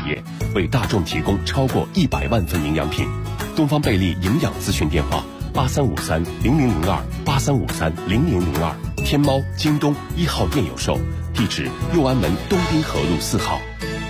业，为大众提供超过100万份营养品。东方贝利营养咨询电话8353000283530002，天猫、京东1号店有售，地址右安门东滨河路4号。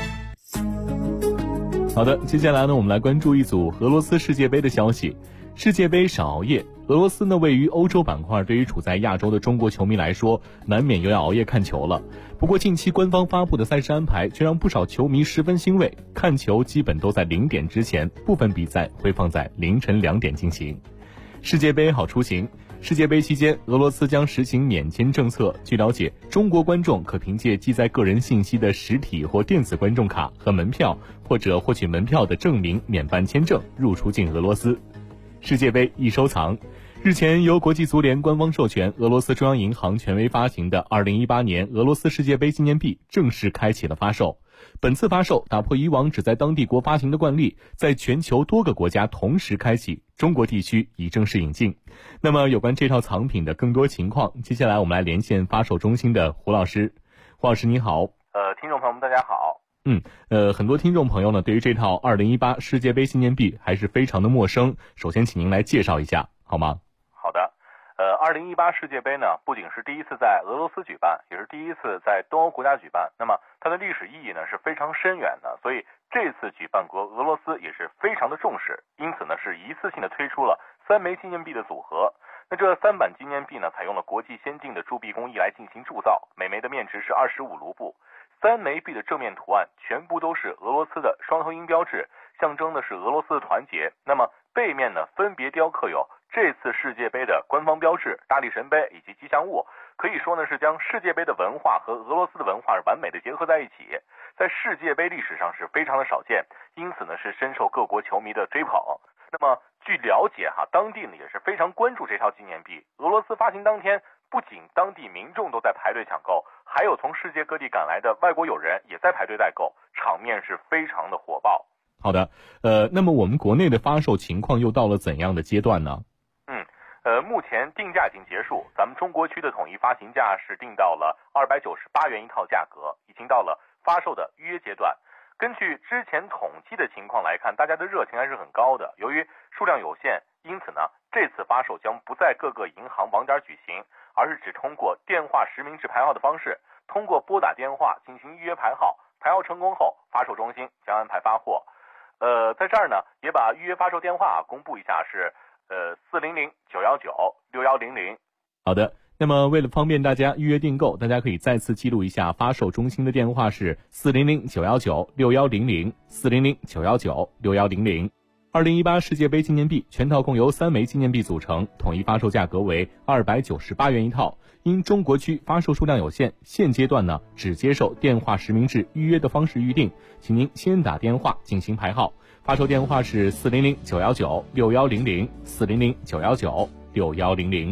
好的，接下来呢，我们来关注一组俄罗斯世界杯的消息。世界杯少熬夜，俄罗斯呢位于欧洲板块，对于处在亚洲的中国球迷来说，难免又要熬夜看球了。不过近期官方发布的赛事安排却让不少球迷十分欣慰，看球基本都在0点之前，部分比赛会放在凌晨2点进行。世界杯好出行。世界杯期间，俄罗斯将实行免签政策。据了解，中国观众可凭借记载个人信息的实体或电子观众卡和门票，或者获取门票的证明免办签证入出境俄罗斯。世界杯易收藏。日前，由国际足联官方授权，俄罗斯中央银行权威发行的2018年俄罗斯世界杯纪念币正式开启了发售。本次发售打破以往只在当地国发行的惯例，在全球多个国家同时开启，中国地区已正式引进。那么有关这套藏品的更多情况，接下来我们来连线发售中心的胡老师。胡老师你好。 听众朋友们大家好。 很多听众朋友呢对于这套2018世界杯纪念币还是非常的陌生，首先请您来介绍一下好吗？ 好的。2018世界杯呢，不仅是第一次在俄罗斯举办，也是第一次在东欧国家举办。那么它的历史意义呢是非常深远的，所以这次举办国俄罗斯也是非常的重视，因此呢是一次性的推出了3枚纪念币的组合。那这3版纪念币呢，采用了国际先进的铸币工艺来进行铸造，每枚的面值是25卢布。3枚币的正面图案全部都是俄罗斯的双头鹰标志，象征的是俄罗斯的团结。那么背面呢，分别雕刻有这次世界杯的官方标志、大力神杯以及吉祥物，可以说呢是将世界杯的文化和俄罗斯的文化完美的结合在一起，在世界杯历史上是非常的少见，因此呢是深受各国球迷的追捧。那么据了解当地呢也是非常关注这套纪念币。俄罗斯发行当天，不仅当地民众都在排队抢购，还有从世界各地赶来的外国友人也在排队代购，场面是非常的火爆。 好的，那么我们国内的发售情况又到了怎样的阶段呢？ 目前定价已经结束，咱们中国区的统一发行价是定到了298元一套价格，已经到了发售的预约阶段。根据之前统计的情况来看，大家的热情还是很高的。由于数量有限，因此呢，这次发售将不在各个银行网点举行，而是只通过电话实名制排号的方式，通过拨打电话进行预约排号，排号成功后，发售中心将安排发货。在这儿呢，也把预约发售电话公布一下，是400-919-6100。 好的，那么为了方便大家预约订购，大家可以再次记录一下发售中心的电话是400-919-6100 400-919-6100。2018世界杯纪念币全套共由3枚纪念币组成，统一发售价格为298元一套。因中国区发售数量有限，现阶段呢只接受电话实名制预约的方式预定，请您先打电话进行排号。发售电话是400-919-6100 400-919-6100。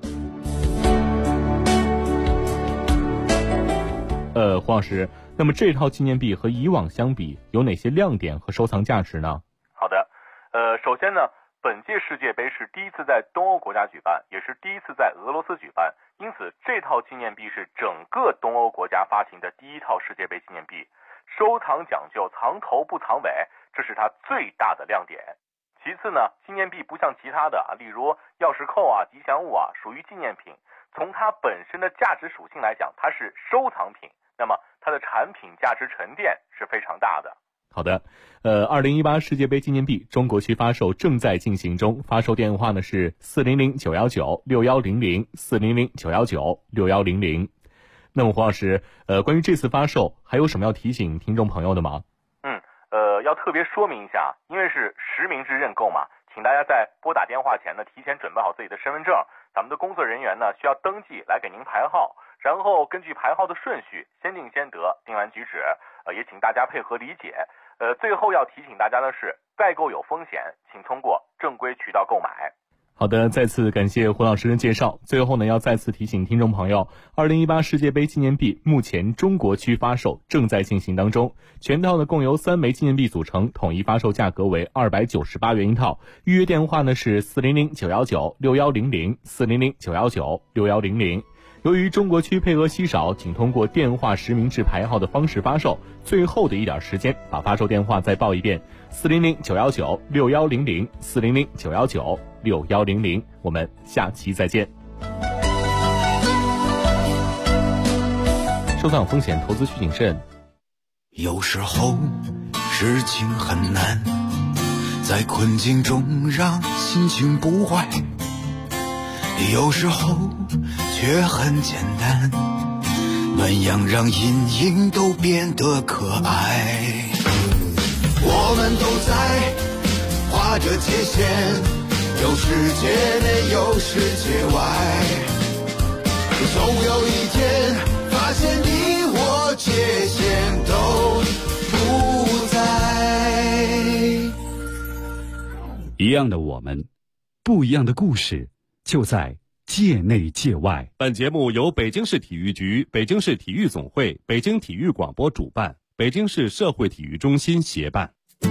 黄老师，那么这套纪念币和以往相比有哪些亮点和收藏价值呢？ 好的，首先呢，本届世界杯是第一次在东欧国家举办，也是第一次在俄罗斯举办，因此这套纪念币是整个东欧国家发行的第一套世界杯纪念币。收藏讲究藏头不藏尾，这是它最大的亮点。其次呢，纪念币不像其他的例如钥匙扣吉祥物属于纪念品，从它本身的价值属性来讲，它是收藏品，那么它的产品价值沉淀是非常大的。 好的，2018世界杯纪念币中国区发售正在进行中，发售电话呢是400-919-6100 400-919-6100。那么黄老师，关于这次发售还有什么要提醒听众朋友的吗？ 要特别说明一下，因为是实名制认购嘛，请大家在拨打电话前呢，提前准备好自己的身份证，咱们的工作人员呢需要登记来给您排号，然后根据排号的顺序，先定先得，定完举止，也请大家配合理解。最后要提醒大家的是，代购有风险，请通过正规渠道购买。 好的，再次感谢胡老师的介绍。最后呢，要再次提醒听众朋友，2018世界杯纪念币目前中国区发售正在进行当中，全套呢共由3枚纪念币组成，统一发售价格为298元一套。预约电话呢是400-919-6100 400-919-6100。 由于中国区配额稀少，仅通过电话实名制排号的方式发售，最后的一点时间，把发售电话再报一遍：400-919-6100，400-919-6100。我们下期再见。收藏风险，投资需谨慎。 有时候事情很难，在困境中让心情不坏，有时候却很简单，暖阳让阴影都变得可爱。我们都在画着界限，有世界内有世界外，总有一天发现你我界限都不在。 一样的我们，不一样的故事，就在界内界外。 本节目由北京市体育局、北京市体育总会、北京体育广播主办，北京市社会体育中心协办。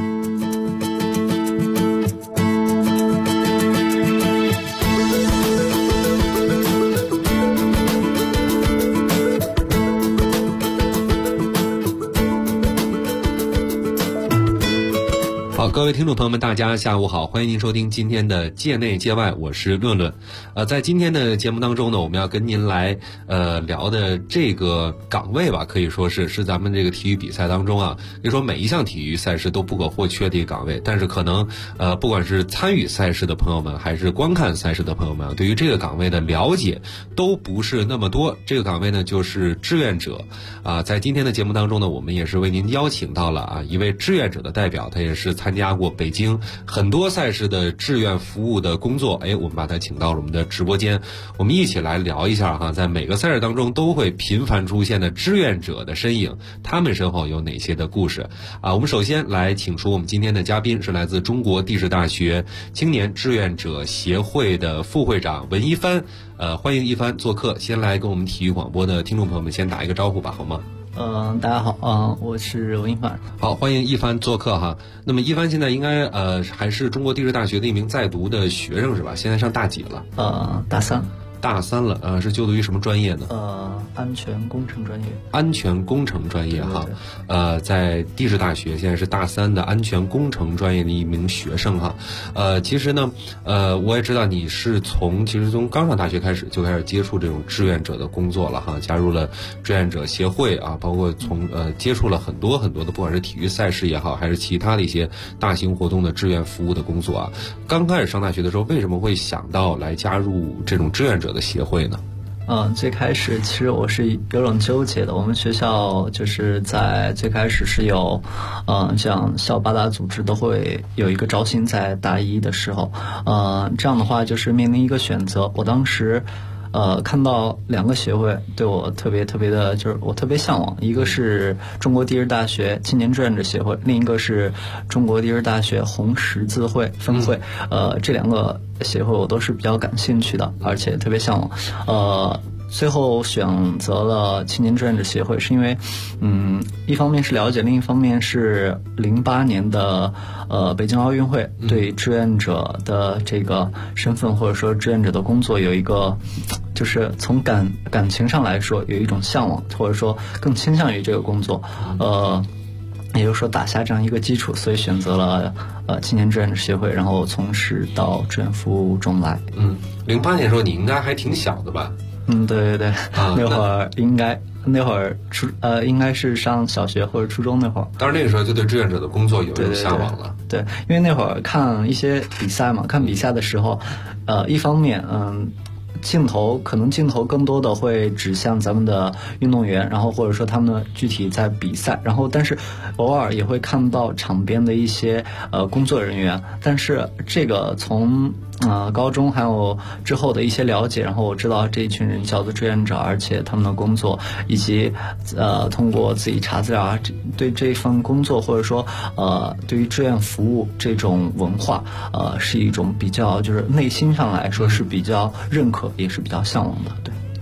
好，各位听众朋友们，大家下午好，欢迎您收听今天的界内界外，我是论论。在今天的节目当中呢，我们要跟您来聊的这个岗位吧，可以说是咱们这个体育比赛当中啊，可以说每一项体育赛事都不可或缺的一个岗位。但是可能不管是参与赛事的朋友们，还是观看赛事的朋友们，对于这个岗位的了解都不是那么多。这个岗位呢，就是志愿者啊。在今天的节目当中呢，我们也是为您邀请到了一位志愿者的代表，他也是参加过北京很多赛事的志愿服务的工作。我们把他请到了我们的直播间，我们一起来聊一下在每个赛事当中都会频繁出现的志愿者的身影，他们身后有哪些的故事我们首先来请出我们今天的嘉宾，是来自中国地质大学青年志愿者协会的副会长文一帆。欢迎一帆做客，先来跟我们体育广播的听众朋友们先打一个招呼吧，好吗？ 大家好，我是文一帆。 好，欢迎一帆做客哈。那么一帆现在应该还是中国地质大学的一名在读的学生是吧？现在上大几了？ 大三。 大三了，是就读于什么专业呢？ 安全工程专业。 安全工程专业哈，在地质大学现在是大三的安全工程专业的一名学生哈。其实呢，我也知道你是从刚上大学开始就开始接触这种志愿者的工作了哈，加入了志愿者协会包括接触了很多很多的，不管是体育赛事也好，还是其他的一些大型活动的志愿服务的工作刚开始上大学的时候，为什么会想到来加入这种志愿者的协会呢？ 最开始其实我是有种纠结的。我们学校就是在最开始是有这样校八大组织都会有一个招新，在大一的时候这样的话就是面临一个选择。我当时看到两个协会对我特别的，就是我特别向往，一个是中国地质大学青年志愿者协会，另一个是中国地质大学红十字会分会。这两个协会我都是比较感兴趣的，而且特别向往。最后选择了青年志愿者协会，是因为一方面是了解，另一方面是08年的北京奥运会对志愿者的这个身份或者说志愿者的工作有一个，就是从感情上来说有一种向往，或者说更倾向于这个工作，也就是说打下这样一个基础，所以选择了青年志愿者协会，然后从事到志愿服务中来。 08年的时候你应该还挺小的吧？ 对，那会儿应该是上小学或者初中那会儿。 当然那个时候就对志愿者的工作有一种向往了。 对，因为那会儿看一些比赛嘛，看比赛的时候，一方面镜头更多的会指向咱们的运动员，然后或者说他们具体在比赛，然后但是偶尔也会看到场边的一些工作人员。但是这个从高中还有之后的一些了解，然后我知道这一群人叫做志愿者，而且他们的工作以及通过自己查资料对这份工作或者说对于志愿服务这种文化是一种比较，就是内心上来说是比较认可，也是比较向往的。对。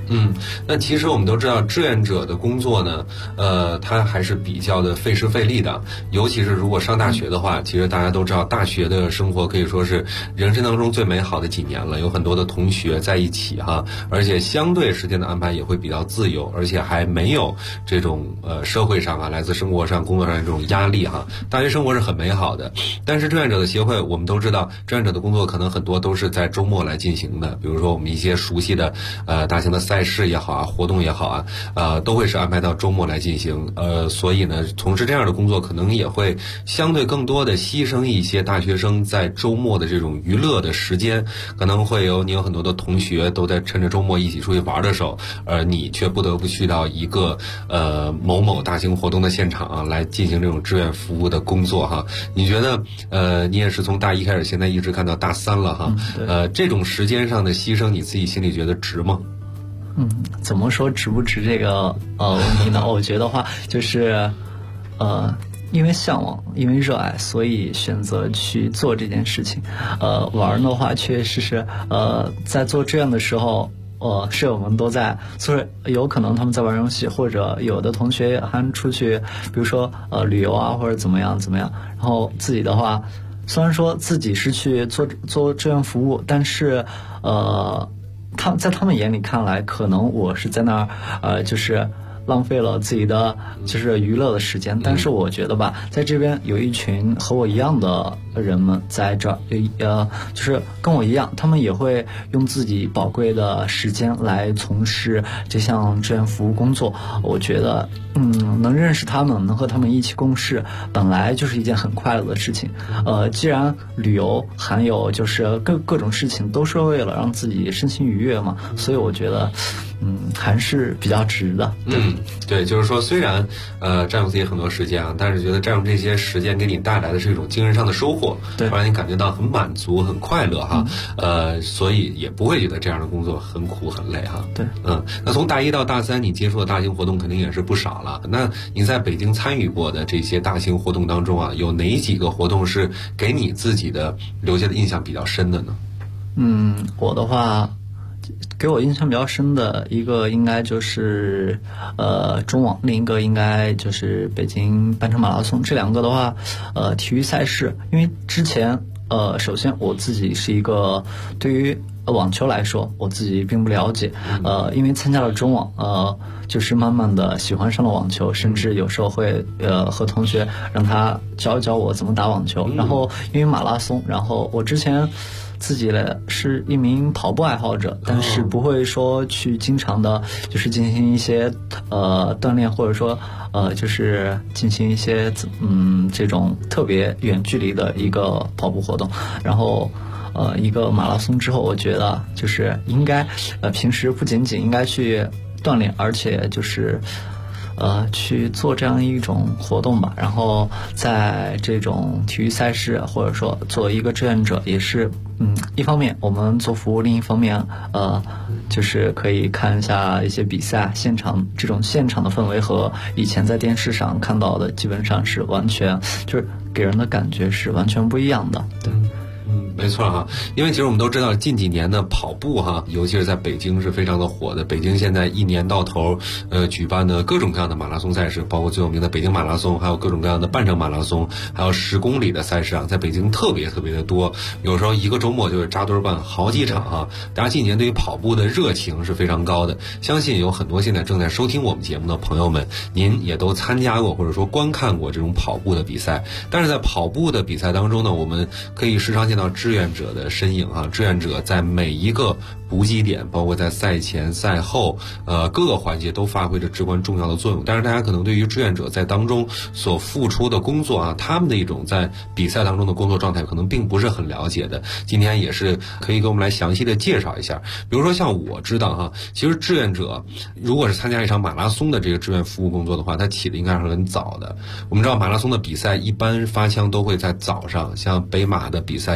那其实我们都知道，志愿者的工作呢，它还是比较的费时费力的。尤其是如果上大学的话，其实大家都知道，大学的生活可以说是人生当中最美好的几年了。有很多的同学在一起哈，而且相对时间的安排也会比较自由，而且还没有这种社会上来自生活上、工作上的这种压力哈。大学生活是很美好的，但是志愿者的协会，我们都知道，志愿者的工作可能很多都是在周末来进行的。比如说我们一些熟悉的大型的赛事也好啊，活动也好啊，都会是安排到周末来进行。所以呢，从事这样的工作可能也会相对更多的牺牲一些大学生在周末的这种娱乐的时间，可能会你有很多的同学都在趁着周末一起出去玩的时候，你却不得不去到一个某某大型活动的现场来进行这种志愿服务的工作哈。你觉得你也是从大一开始，现在一直看到大三了哈，这种时间上的牺牲，你自己心里觉得值吗？ 怎么说值不值这个问题呢？我觉得话就是因为向往，因为热爱，所以选择去做这件事情。玩的话，确实是在做志愿的时候，舍友们都在，所以有可能他们在玩游戏，或者有的同学还出去，比如说旅游啊，或者怎么样。然后自己的话，虽然说自己是去做志愿服务，但是在他们眼里看来，可能我是在那儿就是浪费了自己的就是娱乐的时间。但是我觉得吧，在这边有一群和我一样的人们在这儿，就是跟我一样，他们也会用自己宝贵的时间来从事这项志愿服务工作。我觉得能认识他们，能和他们一起共事，本来就是一件很快乐的事情。既然旅游还有就是各种事情都是为了让自己身心愉悦嘛，所以我觉得还是比较值的。 对，就是说虽然占用自己很多时间啊，但是觉得占用这些时间给你带来的是一种精神上的收获， 对， 让你感觉到很满足、很快乐哈。所以也不会觉得这样的工作很苦很累哈。 对， 那从大一到大三，你接触的大型活动肯定也是不少了。那你在北京参与过的这些大型活动当中啊，有哪几个活动是给你自己的留下的印象比较深的呢？ 我的话，给我印象比较深的一个应该就是中网，另一个应该就是北京半程马拉松。这两个的话，体育赛事，因为之前首先我自己是一个对于网球来说我自己并不了解，因为参加了中网，就是慢慢的喜欢上了网球，甚至有时候会和同学让他教一教我怎么打网球。然后因为马拉松，然后我之前自己是一名跑步爱好者，但是不会说去经常的就是进行一些锻炼，或者说就是进行一些这种特别远距离的一个跑步活动。然后一个马拉松之后，我觉得就是应该平时不仅仅应该去锻炼，而且就是去做这样一种活动吧。然后在这种体育赛事，或者说做一个志愿者，也是一方面我们做服务，另一方面就是可以看一下一些比赛现场，这种现场的氛围和以前在电视上看到的基本上是完全就是给人的感觉是完全不一样的。对。 没错哈，因为其实我们都知道近几年的跑步哈，尤其是在北京是非常的火的。北京现在一年到头举办的各种各样的马拉松赛事，包括最有名的北京马拉松，还有各种各样的半程马拉松，还有10公里的赛事啊，在北京特别特别的多。有时候一个周末就是扎堆办好几场哈。大家近年对于跑步的热情是非常高的，相信有很多现在正在收听我们节目的朋友们，您也都参加过或者说观看过这种跑步的比赛。但是在跑步的比赛当中呢，我们可以时常见到志愿者的身影啊，志愿者在每一个补给点，包括在赛前赛后各个环节都发挥着至关重要的作用。但是大家可能对于志愿者在当中所付出的工作啊，他们的一种在比赛当中的工作状态可能并不是很了解的。今天也是可以给我们来详细的介绍一下。比如说像我知道哈，其实志愿者如果是参加一场马拉松的这个志愿服务工作的话，它起的应该是很早的。我们知道马拉松的比赛一般发枪都会在早上，像北马的比赛应该都是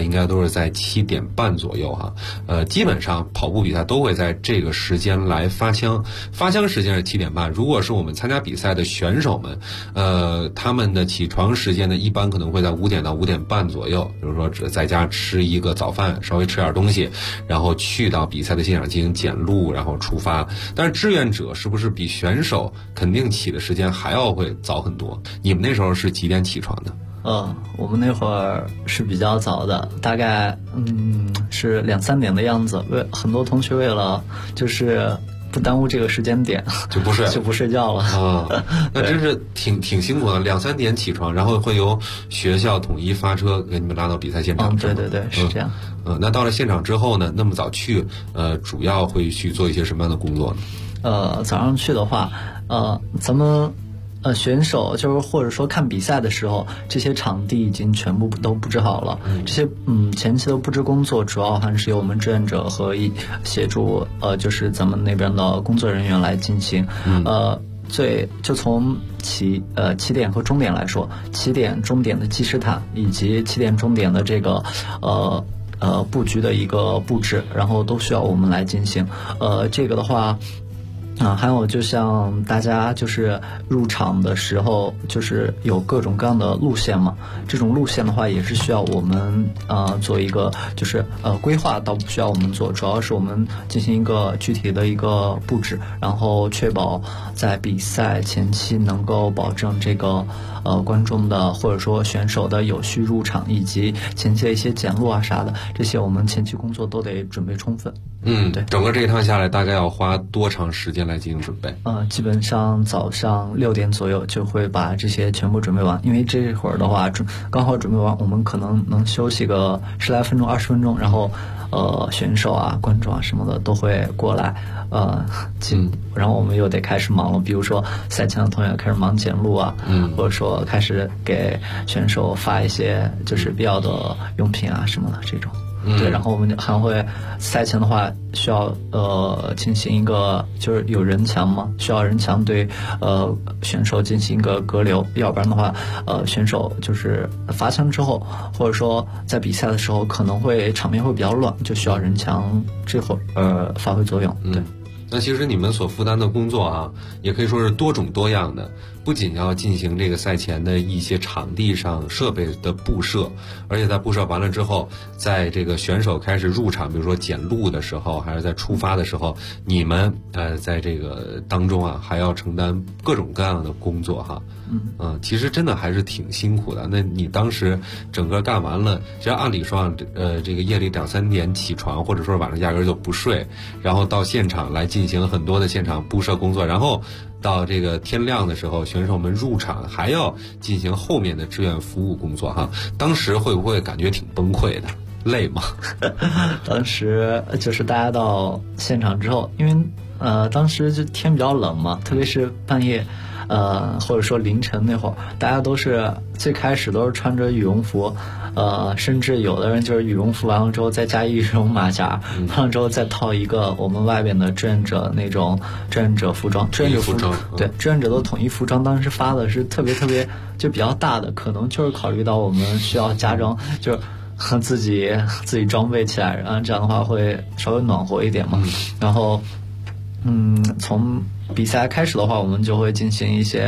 说是在7点半左右哈。基本上跑步比赛都会在这个时间来发枪，发枪时间是7点半。如果是我们参加比赛的选手们，他们的起床时间呢，一般可能会在5点到5点半左右，比如说在家吃一个早饭，稍微吃点东西，然后去到比赛的现场进行检录，然后出发。但是志愿者是不是比选手肯定起的时间还要会早很多？你们那时候是几点起床的？ 我们那会儿是比较早的，大概是2、3点的样子。很多同学为了就是不耽误这个时间点，就不睡觉了啊。那真是挺辛苦的，2、3点起床，然后会由学校统一发车给你们拉到比赛现场。 对，是这样。 那到了现场之后呢，那么早去，主要会去做一些什么样的工作呢？ 早上去的话，咱们选手就是或者说看比赛的时候，这些场地已经全部都布置好了。这些前期的布置工作主要还是由我们志愿者和协助就是咱们那边的工作人员来进行。就从起点和终点来说，起点终点的计时毯以及起点终点的这个布局的一个布置，然后都需要我们来进行。这个的话。还有就像大家就是入场的时候，就是有各种各样的路线嘛。这种路线的话，也是需要我们做一个就是规划，倒不需要我们做，主要是我们进行一个具体的一个布置，然后确保在比赛前期能够保证这个观众的或者说选手的有序入场，以及前期的一些检录啊啥的，这些我们前期工作都得准备充分。 对，整个这一趟下来大概要花多长时间来进行准备？ 基本上早上6点左右就会把这些全部准备完，因为这会儿的话刚好准备完，我们可能能休息个10来分钟、20分钟，然后选手啊、观众啊什么的都会过来，然后我们又得开始忙了，比如说赛前的同学开始忙检录啊，或者说开始给选手发一些就是必要的用品啊什么的这种。对，然后我们还会赛前的话需要进行一个就是有人墙嘛，需要人墙对选手进行一个隔留，要不然的话选手就是罚枪之后，或者说在比赛的时候可能会场面会比较乱，就需要人墙这会儿发挥作用。对。 那其实你们所负担的工作啊，也可以说是多种多样的，不仅要进行这个赛前的一些场地上设备的布设，而且在布设完了之后，在这个选手开始入场，比如说检录的时候，还是在出发的时候，你们在这个当中啊，还要承担各种各样的工作哈。其实真的还是挺辛苦的。那你当时整个干完了，其实按理说这个夜里2、3点起床，或者说晚上压根就不睡，然后到现场来进行很多的现场布设工作，然后到这个天亮的时候，选手们入场还要进行后面的志愿服务工作哈。当时会不会感觉挺崩溃的？累吗？ 当时就是大家到现场之后，因为当时就天比较冷嘛，特别是半夜。或者说凌晨那会儿，大家都是最开始都是穿着羽绒服，甚至有的人就是羽绒服完了之后再加羽绒马甲，完了之后再套一个我们外边的志愿者那种志愿者服装，志愿者服装，对，志愿者的统一服装，当时发的是特别就比较大的，可能就是考虑到我们需要加装，就是自己装备起来，然后这样的话会稍微暖和一点嘛，然后从比赛开始的话，我们就会进行一些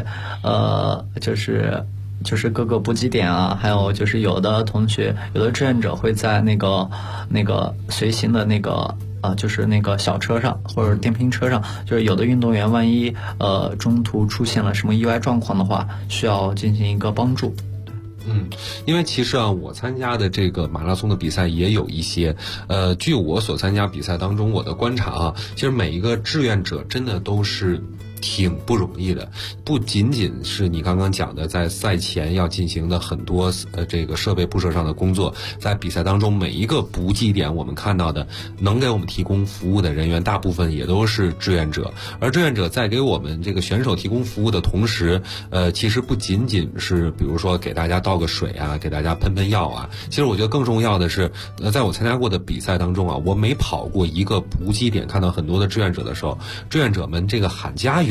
就是各个补给点啊，还有就是有的同学有的志愿者会在那个随行的那个就是那个小车上或者电瓶车上，就是有的运动员万一中途出现了什么意外状况的话，需要进行一个帮助。 因为其实啊，我参加的这个马拉松的比赛也有一些，据我所参加比赛当中我的观察啊，其实每一个志愿者真的都是挺不容易的，不仅仅是你刚刚讲的在赛前要进行的很多这个设备布设上的工作，在比赛当中每一个补给点我们看到的能给我们提供服务的人员大部分也都是志愿者，而志愿者在给我们这个选手提供服务的同时，其实不仅仅是比如说给大家倒个水啊，给大家喷药啊，其实我觉得更重要的是在我参加过的比赛当中啊，我每跑过一个补给点看到很多的志愿者的时候，志愿者们这个喊加油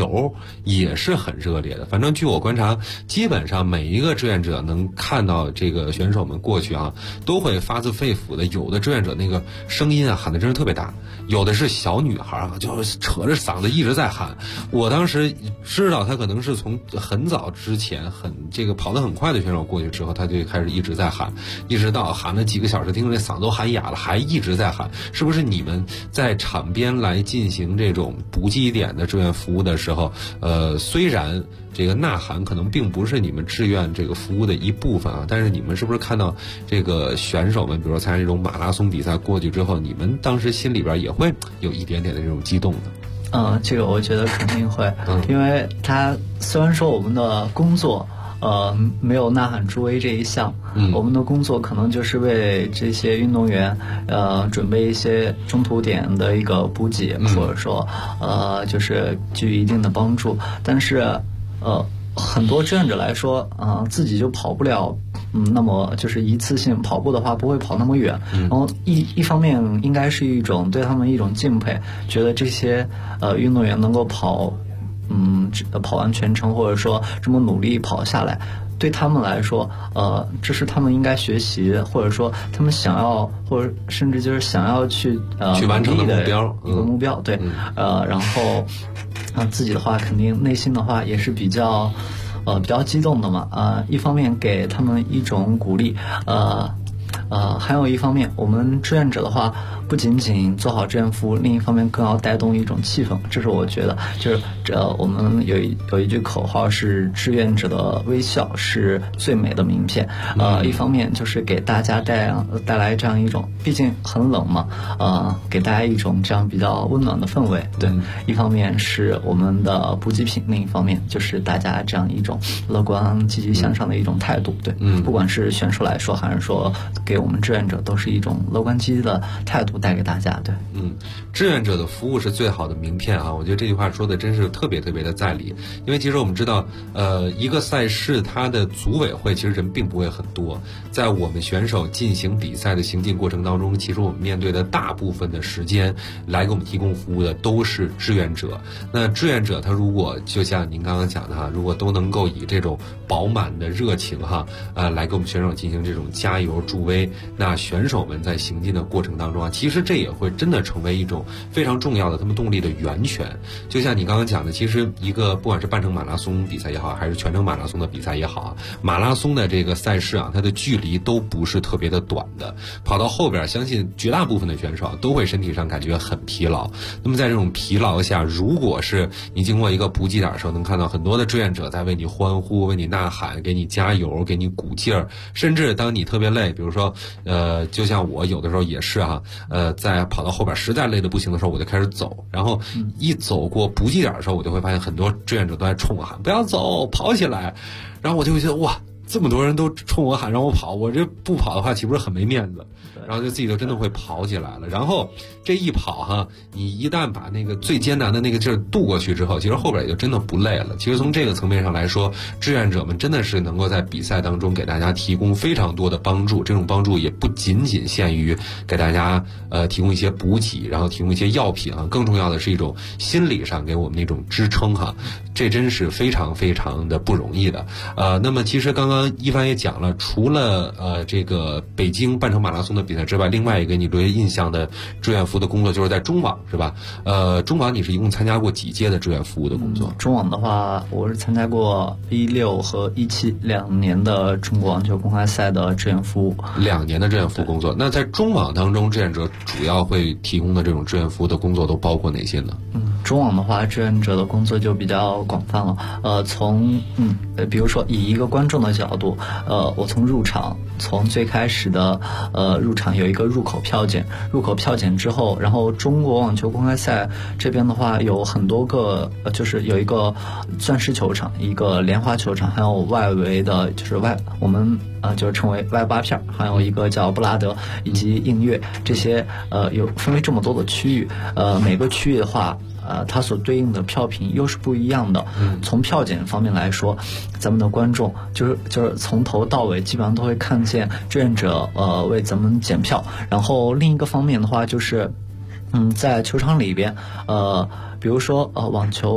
油也是很热烈的。反正据我观察，基本上每一个志愿者能看到这个选手们过去啊，都会发自肺腑的，有的志愿者那个声音啊喊的真是特别大，有的是小女孩啊，就扯着嗓子一直在喊。我当时知道他可能是从很早之前这个跑得很快的选手过去之后，他就开始一直在喊，一直到喊了几个小时，听着这嗓子都喊哑了，还一直在喊。是不是你们在场边来进行这种补给点的志愿服务的时候，虽然这个呐喊可能并不是你们志愿这个服务的一部分啊，但是你们是不是看到这个选手们，比如说参加这种马拉松比赛过去之后，你们当时心里边也会有一点点的这种激动的？ 这个我觉得肯定会，因为他虽然说我们的工作没有呐喊助威这一项，我们的工作可能就是为这些运动员准备一些中途点的一个补给，或者说就是给予一定的帮助，但是很多志愿者来说自己就跑不了那么就是一次性跑步的话不会跑那么远，然后一方面应该是一种对他们一种敬佩，觉得这些运动员能够跑完全程，或者说这么努力跑下来，对他们来说这是他们应该学习，或者说他们想要，或者甚至就是想要去完成的目标， 一个目标，对，然后自己的话肯定内心的话也是比较激动的嘛，一方面给他们一种鼓励，还有一方面我们志愿者的话不仅仅做好志愿服务，另一方面更要带动一种气氛，这是我觉得就是我们有一句口号是志愿者的微笑是最美的名片，一方面就是给大家带来这样一种，毕竟很冷嘛，给大家一种这样比较温暖的氛围，对，一方面是我们的补给品，另一方面就是大家这样一种乐观积极向上的一种态度，对，不管是选手来说还是说给我们志愿者，都是一种乐观积极的态度带给大家，对， 志愿者的服务是最好的名片啊！我觉得这句话说的真是特别特别的在理，因为其实我们知道，一个赛事它的组委会其实人并不会很多，在我们选手进行比赛的行进过程当中，其实我们面对的大部分的时间来给我们提供服务的都是志愿者。那志愿者他如果就像您刚刚讲的哈，如果都能够以这种饱满的热情哈，来给我们选手进行这种加油助威，那选手们在行进的过程当中啊，其实这也会真的成为一种非常重要的他们动力的源泉。就像你刚刚讲的，其实一个不管是半程马拉松比赛也好，还是全程马拉松的比赛也好啊，马拉松的这个赛事啊，它的距离都不是特别的短的，跑到后边相信绝大部分的选手都会身体上感觉很疲劳。那么在这种疲劳下，如果是你经过一个补给点的时候，能看到很多的志愿者在为你欢呼，为你呐喊，给你加油，给你鼓劲儿，甚至当你特别累，比如说就像我有的时候也是哈，在跑到后边实在累得不行的时候，我就开始走，然后一走过补给点的时候，我就会发现很多志愿者都在冲我喊不要走，跑起来，然后我就会觉得哇，这么多人都冲我喊让我跑，我这不跑的话岂不是很没面子，然后就自己就真的会跑起来了。然后这一跑哈，你一旦把那个最艰难的那个劲儿渡过去之后，其实后边也就真的不累了。其实从这个层面上来说，志愿者们真的是能够在比赛当中给大家提供非常多的帮助，这种帮助也不仅仅限于给大家提供一些补给，然后提供一些药品啊，更重要的是一种心理上给我们那种支撑哈，这真是非常非常的不容易的。那么其实刚刚一帆也讲了，除了这个北京半程马拉松的比赛之外，另外一个你留下印象的志愿服的工作就是在中网是吧？中网你是一共参加过几届的志愿服务的工作？ 中网的话，我是参加过16和17 2年的中国网球公开赛的志愿服务 ，2年的志愿服务工作。那在中网当中，志愿者主要会提供的这种志愿服务的工作都包括哪些呢？ 中网的话，志愿者的工作就比较广泛了。比如说以一个观众的角度，我从入场，从最开始的入场有一个入口票检，入口票检之后，然后中国网球公开赛这边的话有很多个，就是有一个钻石球场，一个莲花球场，还有外围的就是我们就是称为外8片，还有一个叫布拉德以及映月，这些有分为这么多的区域，每个区域的话它所对应的票品又是不一样的。从票检方面来说，咱们的观众就是从头到尾基本上都会看见志愿者为咱们检票。然后另一个方面的话就是在球场里边比如说网球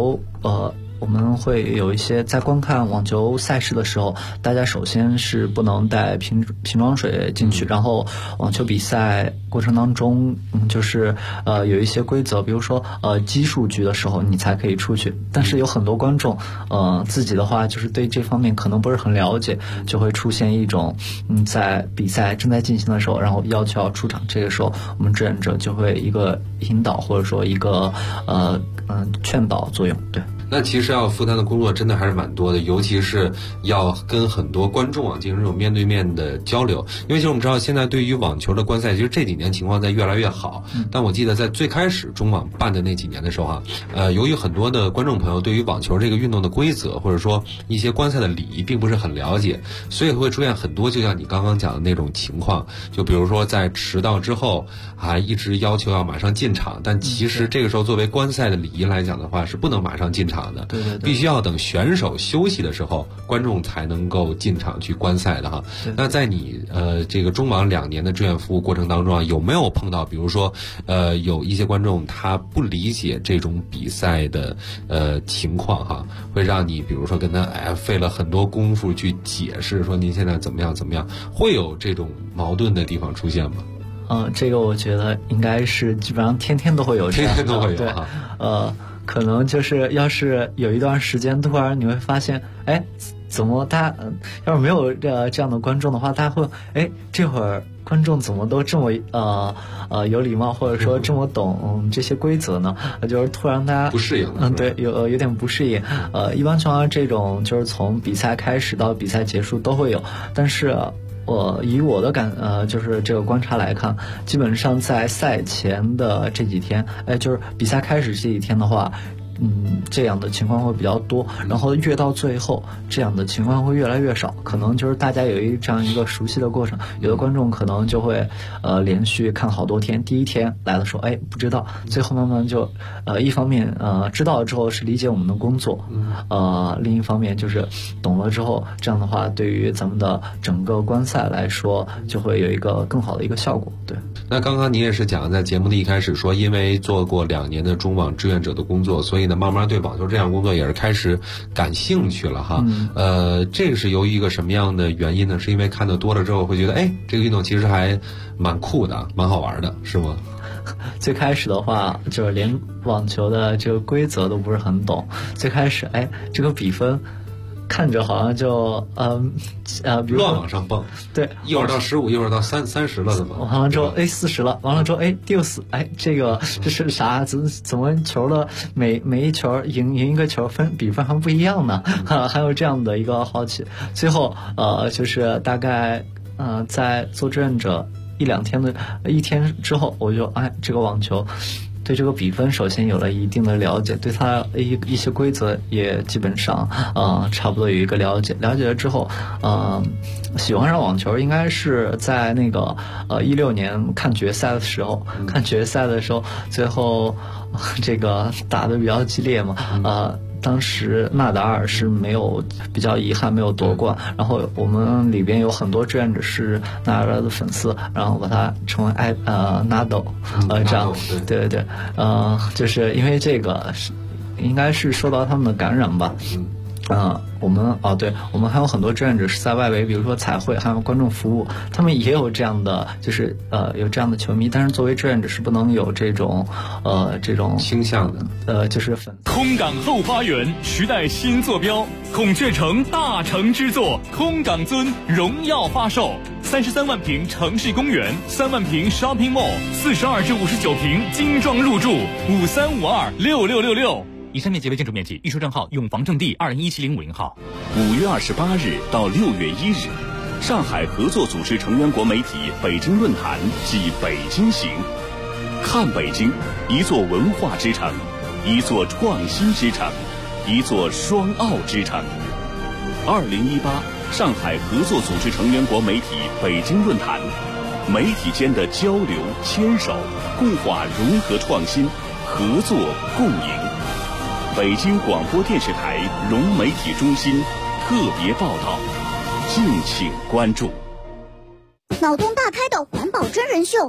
我们会有一些在观看网球赛事的时候，大家首先是不能带瓶装水进去，然后网球比赛过程当中，就是有一些规则，比如说奇数局的时候你才可以出去，但是有很多观众自己的话就是对这方面可能不是很了解，就会出现一种在比赛正在进行的时候，然后要求要出场，这个时候我们志愿者就会一个引导或者说一个劝导作用，对。 那其实要负担的工作真的还是蛮多的，尤其是要跟很多观众进行这种面对面的交流。因为其实我们知道，现在对于网球的观赛，其实这几年情况在越来越好。但我记得在最开始中网办的那几年的时候由于很多的观众朋友对于网球这个运动的规则，或者说一些观赛的礼仪并不是很了解，所以会出现很多就像你刚刚讲的那种情况，就比如说在迟到之后还一直要求要马上进场，但其实这个时候作为观赛的礼仪来讲的话，是不能马上进场的， 对， 必须要等选手休息的时候，观众才能够进场去观赛的哈。那在你这个中网2年的志愿服务过程当中有没有碰到，比如说有一些观众他不理解这种比赛的情况哈，会让你比如说跟他费了很多功夫去解释，说您现在怎么样，会有这种矛盾的地方出现吗？ 这个我觉得应该是基本上天天都会有这样的， 天天都会有对，可能就是要是有一段时间突然你会发现，怎么大家要是没有这样的观众的话，大家会这会儿观众怎么都这么有礼貌，或者说这么懂这些规则呢？就是突然大家不适应， 对，有点不适应。一般情况下这种就是从比赛开始到比赛结束都会有，但是以我的就是这个观察来看，基本上在赛前的这几天，就是比赛开始这几天的话，这样的情况会比较多，然后越到最后，这样的情况会越来越少。可能就是大家有这样一个熟悉的过程，有的观众可能就会连续看好多天，第一天来的时候不知道，最后慢慢就一方面知道了之后是理解我们的工作，另一方面就是懂了之后，这样的话对于咱们的整个观赛来说就会有一个更好的一个效果。对。 那刚刚你也是讲在节目的一开始说，因为做过2年的中网志愿者的工作，所以呢慢慢对网球这项工作也是开始感兴趣了哈。这个是由于一个什么样的原因呢？是因为看得多了之后会觉得这个运动其实还蛮酷的，蛮好玩的，是吗？ 最开始的话就是连网球的这个规则都不是很懂，最开始这个比分看着好像就比如乱往上蹦， 对， 一会儿到15，一会儿到30了，怎么？ 完了之后40了，完了之后第60，这是啥？怎么球的每一球赢一个球比分还不一样呢？还有这样的一个好奇。最后就是大概在做志愿者一天之后，我就这个网球对这个比分首先有了一定的了解，对它一些规则也基本上差不多有一个了解。了解了之后，喜欢上网球应该是在那个16年看决赛的时候，最后这个打得比较激烈嘛，当时纳达尔是比较遗憾没有夺冠，然后我们里边有很多志愿者是纳达尔的粉丝，然后把他称为Nadal，这样，对，就是因为这个应该是受到他们的感染吧。我们还有很多志愿者是在外围，比如说彩绘还有观众服务，他们也有这样的，就是有这样的球迷，但是作为志愿者是不能有这种倾向的， 就是粉。 空港后花园时代新坐标，孔雀城大成之作，空港尊荣耀发售，33万平城市公园，3万平 shopping mall，42至59平精装入住，53526666。以上面积为建筑面积，预售证号永房证地2017050号。 5月28日到6月1日，上海合作组织成员国媒体北京论坛暨北京行，看北京，一座文化之城，一座创新之城，一座双奥之城。2018上海合作组织成员国媒体北京论坛，媒体间的交流牵手，固化融合创新，合作共赢。北京广播电视台融媒体中心特别报道，敬请关注。 脑洞大开的环保真人秀，